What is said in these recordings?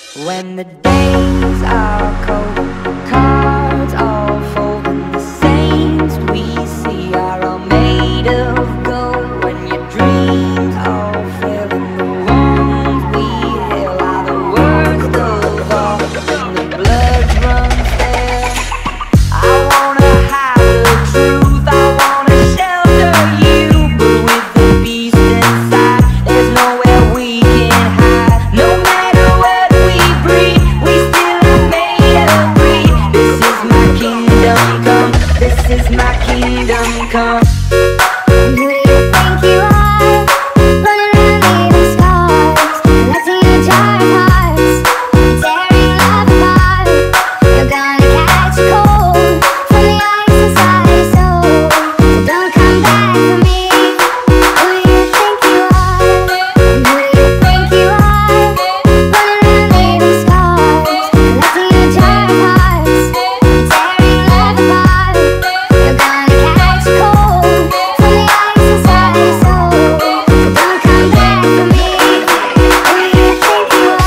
When the days are cold, cards all fold, and the saints we see are all made of gold. When your dreams all fail, and the wrongs we hail are the worst of all. When the blood runs there, I wanna hide the truth, I wanna shelter you, but with the beast inside, there's nowhere we can hide. No matter what we breed, we still are made of greed. This is my kingdom come, this is my kingdom come. Who do you think you are? Running around leaving scars, collecting your jarred hearts, tearing love apart. You're gonna catch a cold from the ice inside your soul, so don't come back for me. Who do you think you are? Who do you think you are? Running around leaving scars, collecting your jarred hearts, tearing love apart. You're gonna catch a cold from the ice inside your soul, so don't come back for me. Who do you think you are?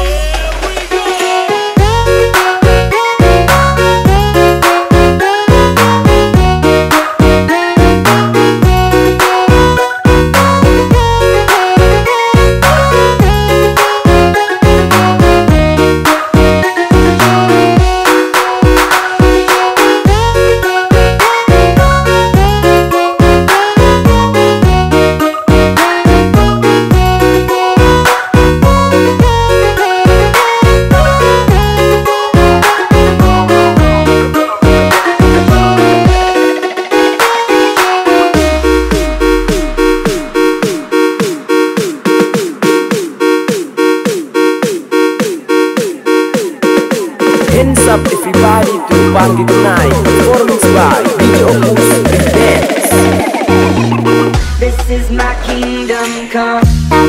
Hands up everybody to party tonight. Performance by DJ Opus Dance. This is my kingdom come.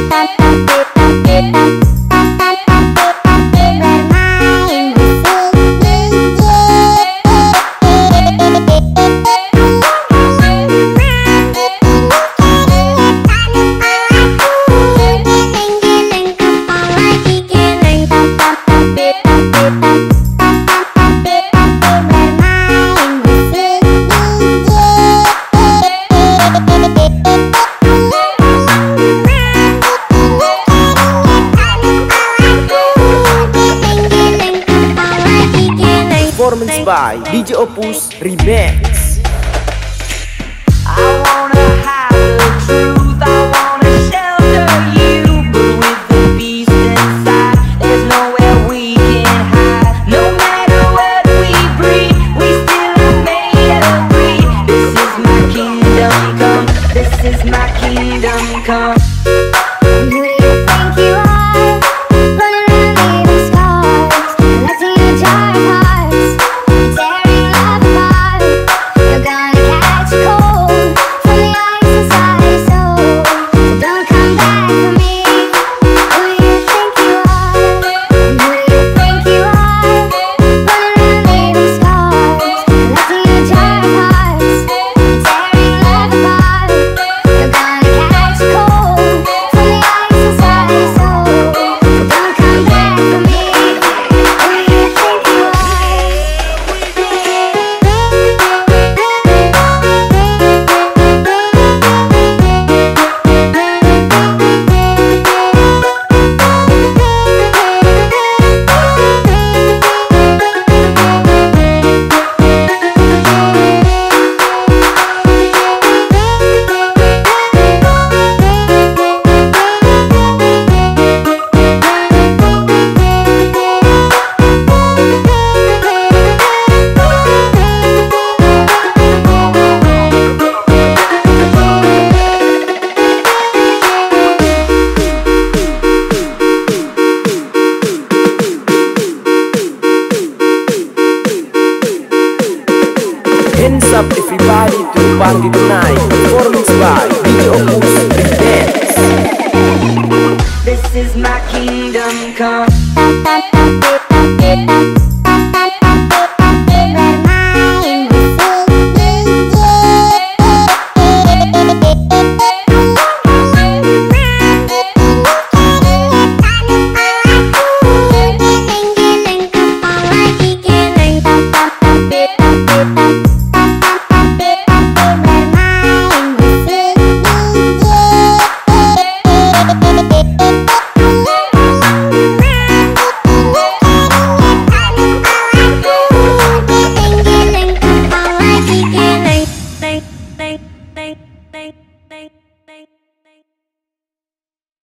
Performance by DJ Opus Remix. I wanna hide the truth, I wanna shelter you, but with the beast inside, there's nowhere we can hide. No matter what we breed, we still are made of greed. This is my kingdom come, this is my kingdom come. Who do you think you are? Running around leaving scars, collecting your jarred hearts, tearing love apart. You're gonna catch a cold from the ice inside your soul, so don't come back for me. Who do you think you are? Who do you think you are? Running around leaving scars, collecting your jarred hearts, tearing love apart. You're gonna catch a cold from the ice inside your soul, so don't come back for me. Who do you think you are? Hands up everybody to party tonight. Performance by DJ Opus Dance. This is my kingdom come.